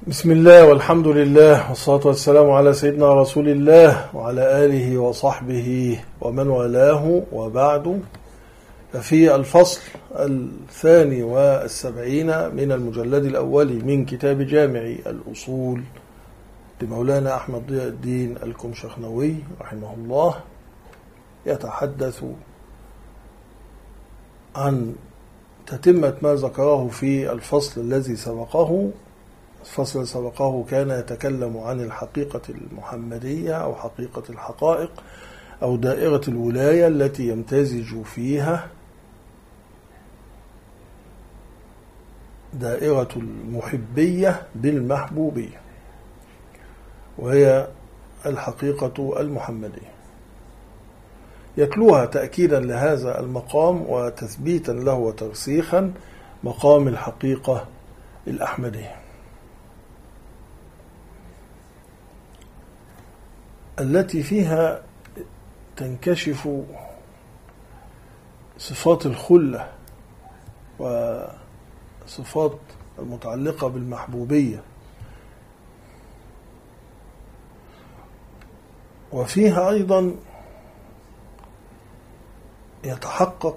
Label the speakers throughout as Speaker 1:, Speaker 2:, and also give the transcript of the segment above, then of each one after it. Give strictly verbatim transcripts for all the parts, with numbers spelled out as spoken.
Speaker 1: بسم الله والحمد لله والصلاة والسلام على سيدنا رسول الله وعلى آله وصحبه ومن والاه، وبعد. ففي الفصل الثاني والسبعين من المجلد الأول من كتاب جامع الأصول لمولانا أحمد ضياء الدين الكمشخنوي رحمه الله، يتحدث عن تتمة ما ذكره في الفصل الذي سبقه. الفصل الذي سبقه كان يتكلم عن الحقيقة المحمدية أو حقيقة الحقائق أو دائرة الولاية التي يمتزج فيها دائرة المحبية بالمحبوبية، وهي الحقيقة المحمدية. يتلوها تأكيدا لهذا المقام وتثبيتا له وترسيخا مقام الحقيقة الأحمدية التي فيها تنكشف صفات الخلة وصفات المتعلقة بالمحبوبية، وفيها أيضا يتحقق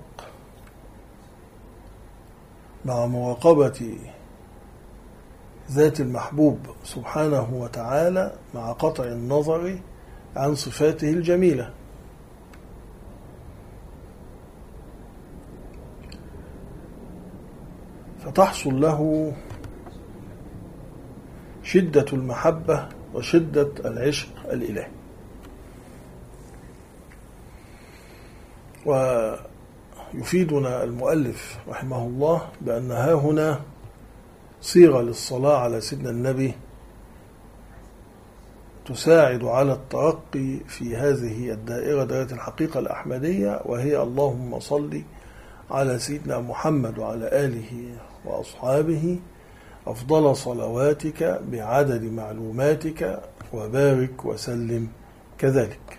Speaker 1: مع مراقبة ذات المحبوب سبحانه وتعالى مع قطع النظر عن صفاته الجميلة، فتحصل له شدة المحبة وشدة العشق الإلهي. ويفيدنا المؤلف رحمه الله بأن ها هنا صيغة للصلاة على سيدنا النبي تساعد على الترقي في هذه الدائرة، دائرة الحقيقة الأحمدية، وهي اللهم صل على سيدنا محمد وعلى آله وأصحابه أفضل صلواتك بعدد معلوماتك وبارك وسلم كذلك.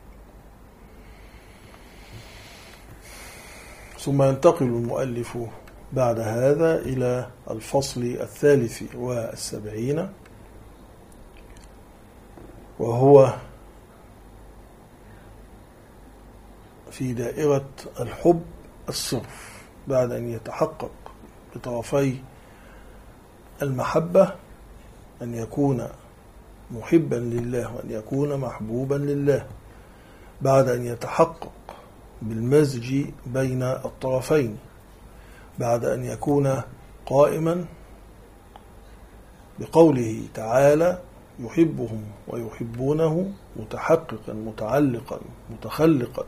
Speaker 1: ثم ينتقل المؤلف بعد هذا إلى الفصل الثالث والسبعين، وهو في دائرة الحب الصرف، بعد أن يتحقق بطرفي المحبة أن يكون محبا لله وأن يكون محبوبا لله، بعد أن يتحقق بالمزج بين الطرفين، بعد أن يكون قائما بقوله تعالى يحبهم ويحبونه، متحققا متعلقا متخلقا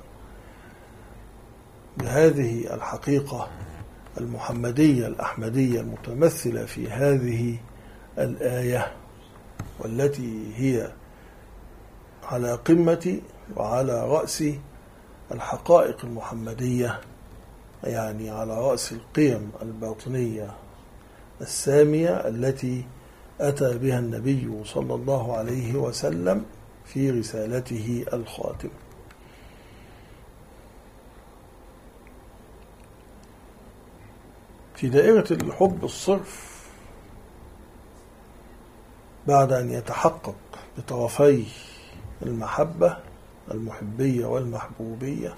Speaker 1: بهذه الحقيقة المحمدية الأحمدية المتمثلة في هذه الآية، والتي هي على قمة وعلى رأس الحقائق المحمدية، يعني على رأس القيم الباطنية السامية التي أتى بها النبي صلى الله عليه وسلم في رسالته الخاتمة. في دائرة الحب الصرف، بعد أن يتحقق بطرفي المحبة المحبية والمحبوبية،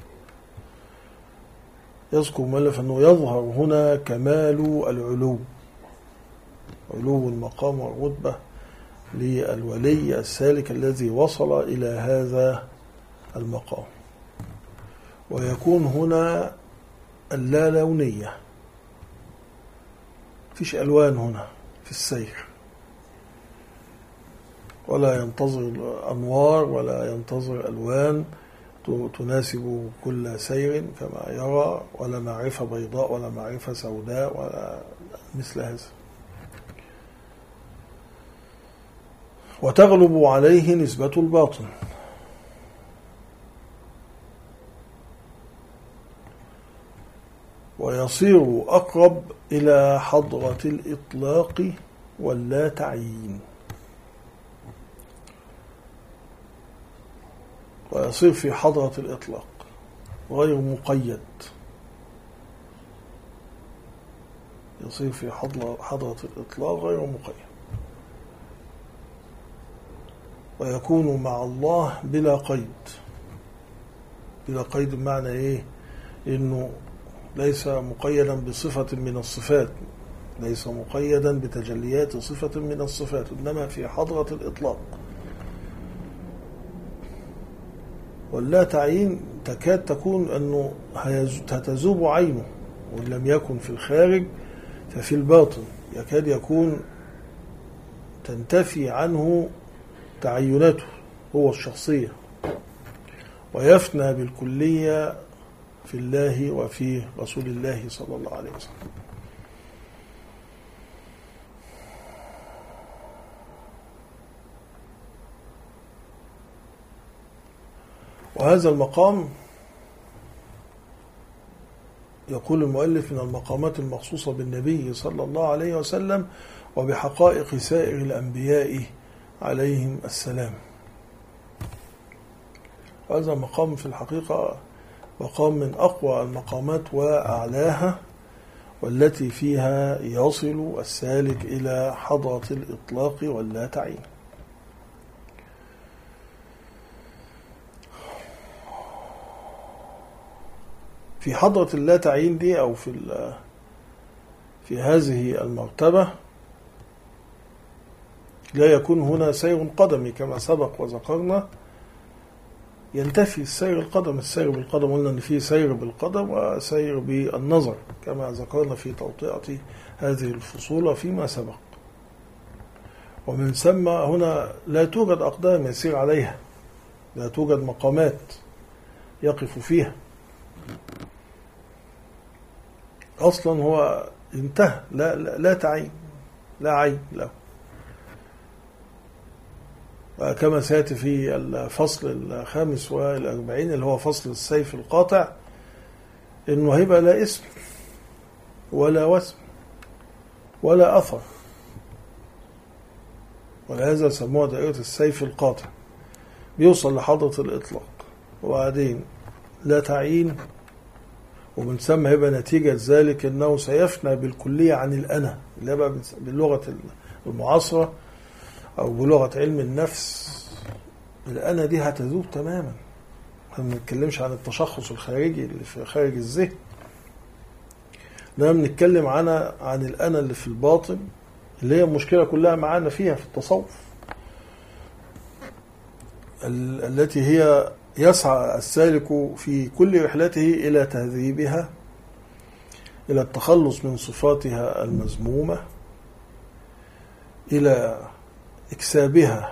Speaker 1: يذكر مؤلف أنه يظهر هنا كمال العلو، علو المقام والرتبة للولي السالك الذي وصل إلى هذا المقام، ويكون هنا اللا لونية، فيش ألوان هنا في السير، ولا ينتظر أنوار ولا ينتظر ألوان تناسب كل سير كما يرى، ولا معرفة بيضاء ولا معرفة سوداء ولا مثل هذا. وتغلب عليه نسبة الباطن، ويصير أقرب إلى حضرة الإطلاق واللا تعيين، ويصير في حضرة الإطلاق غير مقيد، يصير في حضرة الإطلاق غير مقيد. ويكون مع الله بلا قيد. بلا قيد بمعنى إيه؟ إنه ليس مقيدا بصفة من الصفات، ليس مقيدا بتجليات صفة من الصفات، إنما في حضرة الإطلاق. واللا تعيين تكاد تكون أنه هتذوب عينه، وإن لم يكن في الخارج ففي الباطن يكاد يكون تنتفي عنه تعيناته هو الشخصية، ويفنى بالكلية في الله وفي رسول الله صلى الله عليه وسلم. وهذا المقام يقول المؤلف من المقامات المخصوصة بالنبي صلى الله عليه وسلم وبحقائق سائر الأنبياء عليهم السلام. هذا المقام في الحقيقة مقام من أقوى المقامات وأعلاها، والتي فيها يصل السالك إلى حضرة الإطلاق واللا تعيين. في حضرة اللا تعيين دي أو في في هذه المرتبة لا يكون هنا سير قدمي كما سبق وذكرنا، ينتفي السير القدم. السير بالقدم قلنا أن فيه سير بالقدم وسير بالنظر كما ذكرنا في توطئة هذه الفصول فيما سبق. ومن ثم هنا لا توجد أقدام يسير عليها، لا توجد مقامات يقف فيها، أصلا هو انتهى، لا, لا, لا تعين، لا عين له. كما سيأتي في الفصل الخامس والأربعين اللي هو فصل السيف القاطع، إنه هيبقى لا اسم ولا وسم ولا أثر، ولهذا سموها دائرة السيف القاطع. بيوصل لحضرة الإطلاق وبعدين لا تعيين، ومن ثم هيبقى نتيجة ذلك أنه سيفنى بالكلية عن الأنا، اللي بقى باللغة المعاصرة أو بلغة علم النفس الأنا دي هتذوب تماما. ما بنتكلمش عن التشخص الخارجي اللي في خارج الذهن، لما بنتكلم عن عن الأنا اللي في الباطن، اللي هي المشكلة كلها معانا فيها في التصوف، التي هي يسعى السالك في كل رحلته إلى تهذيبها، إلى التخلص من صفاتها المذمومة، إلى إكسابها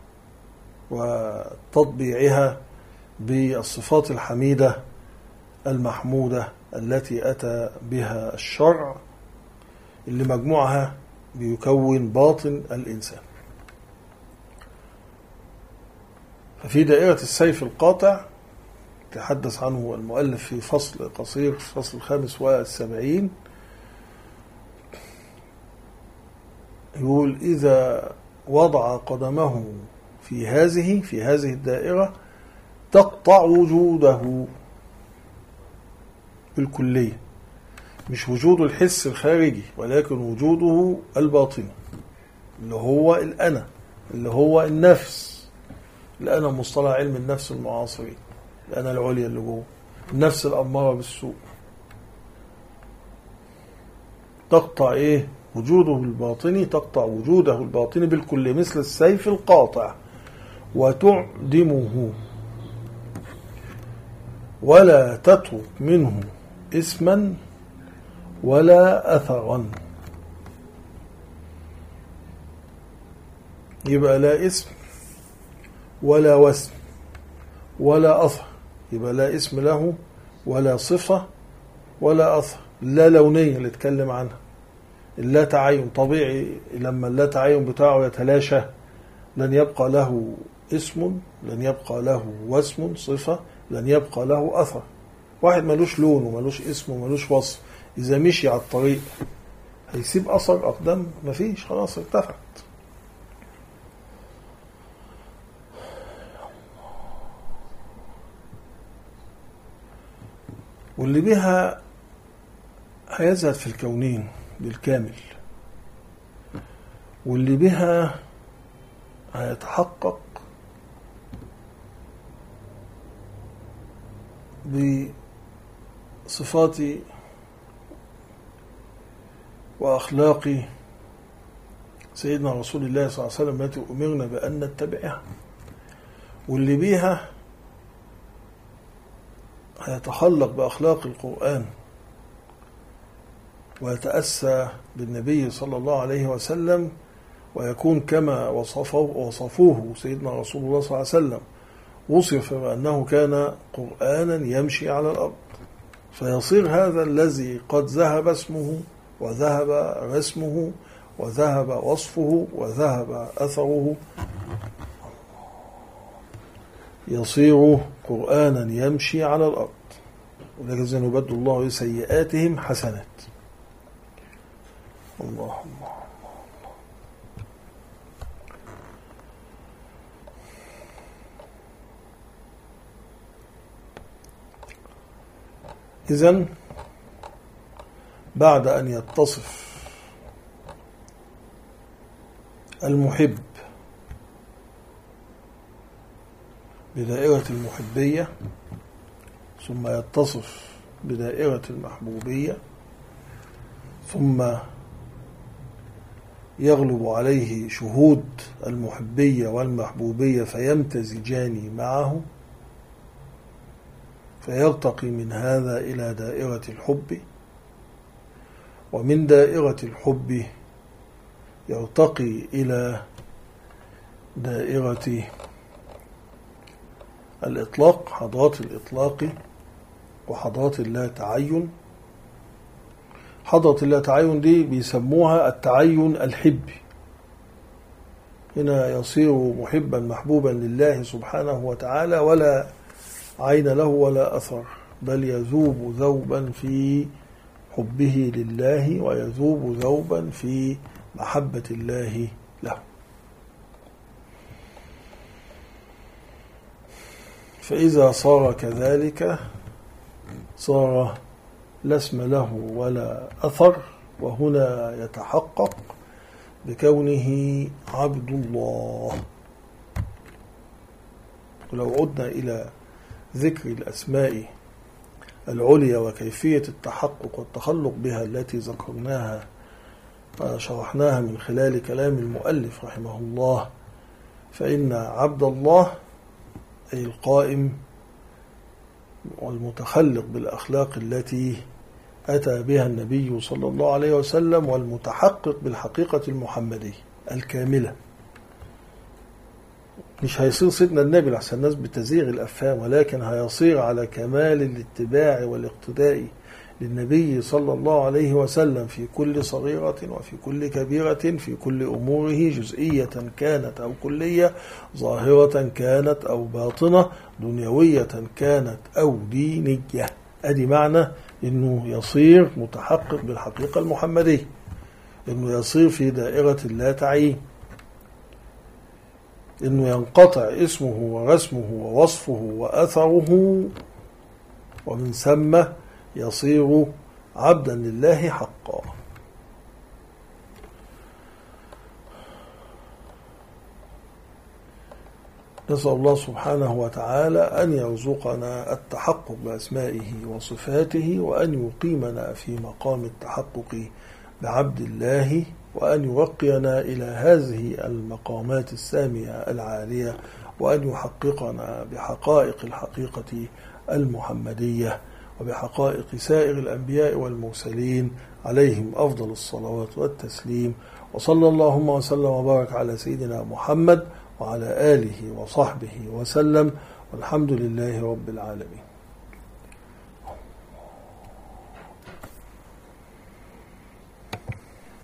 Speaker 1: وتطبيعها بالصفات الحميدة المحمودة التي أتى بها الشرع، اللي مجموعها بيكون باطن الإنسان. ففي دائرة السيف القاطع تحدث عنه المؤلف في فصل قصير، في الفصل الخامس والسبعين، يقول: إذا وضع قدمه في هذه في هذه الدائرة تقطع وجوده بالكلية، مش وجود الحس الخارجي ولكن وجوده الباطني، اللي هو الأنا، اللي هو النفس. الأنا مصطلح علم النفس المعاصرين، الأنا العليا اللي جوه النفس الأمارة بالسوء. تقطع إيه؟ وجوده الباطني، تقطع وجوده الباطني بالكل مثل السيف القاطع، وتعدمه ولا تترك منه اسما ولا أثرا. يبقى لا اسم ولا وسم ولا أثر، يبقى لا اسم له ولا صفة ولا أثر. لا لونية اللي اتكلم عنها، اللا تعين طبيعي، لما اللا تعين بتاعه يتلاشى لن يبقى له اسم، لن يبقى له وسم صفة، لن يبقى له أثر. واحد ملوش لون وملوش اسم وملوش وصف، إذا مشي على الطريق هيسيب أثر أقدام؟ مفيش، خلاص ارتفعت. واللي بها هيزهد في الكونين بالكامل، واللي بها هيتحقق بصفات وأخلاق سيدنا رسول الله صلى الله عليه وسلم التي أمرنا بأن نتبعها، واللي بيها هيتخلق بأخلاق القرآن ويتأسى بالنبي صلى الله عليه وسلم، ويكون كما وصفوه, وصفوه سيدنا رسول الله صلى الله عليه وسلم، وصف بأنه كان قرآنا يمشي على الأرض، فيصير هذا الذي قد ذهب اسمه وذهب رسمه وذهب وصفه وذهب أثره، يصير قرآنا يمشي على الأرض. ولكن يبدل الله سيئاتهم حسنات. الله الله. إذن بعد أن يتصف المحب بدائرة المحبية، ثم يتصف بدائرة المحبوبية، ثم يغلب عليه شهود المحبية والمحبوبية فيمتزجان معه، فيرتقي من هذا إلى دائرة الحب، ومن دائرة الحب يرتقي إلى دائرة الإطلاق، حضرات الإطلاق وحضرات اللا تعين. حضرة اللا تعين دي بيسموها التعين الحبي. هنا يصير محبا محبوبا لله سبحانه وتعالى، ولا عين له ولا أثر، بل يذوب ذوبا في حبه لله ويذوب ذوبا في محبة الله له. فإذا صار كذلك صار لا اسم له ولا أثر، وهنا يتحقق بكونه عبد الله. ولو عدنا إلى ذكر الأسماء العليا وكيفية التحقق والتخلق بها التي ذكرناها شرحناها من خلال كلام المؤلف رحمه الله، فإن عبد الله أي القائم والمتخلق بالأخلاق التي أتى بها النبي صلى الله عليه وسلم، والمتحقق بالحقيقة المحمدية الكاملة. مش هيصير سيدنا النبي لحسن الناس بتزيغ الأفهام، ولكن هيصير على كمال الاتباع والاقتداء للنبي صلى الله عليه وسلم في كل صغيرة وفي كل كبيرة، في كل أموره جزئية كانت أو كلية، ظاهرة كانت أو باطنة، دنيوية كانت أو دينية. أدي معنى إنه يصير متحقق بالحقيقة المحمدية، إنه يصير في دائرة لا تعين، إنه ينقطع اسمه ورسمه ووصفه وأثره، ومن ثم يصير عبدا لله حقا. نسأل الله سبحانه وتعالى أن يرزقنا التحقق بأسمائه وصفاته، وأن يقيمنا في مقام التحقق بعبد الله، وأن يرقينا إلى هذه المقامات السامية العالية، وأن يحققنا بحقائق الحقيقة المحمدية وبحقائق سائر الأنبياء والمرسلين عليهم أفضل الصلوات والتسليم. وصلى اللهم وسلم وبارك على سيدنا محمد وعلى آله وصحبه وسلم، والحمد لله رب العالمين.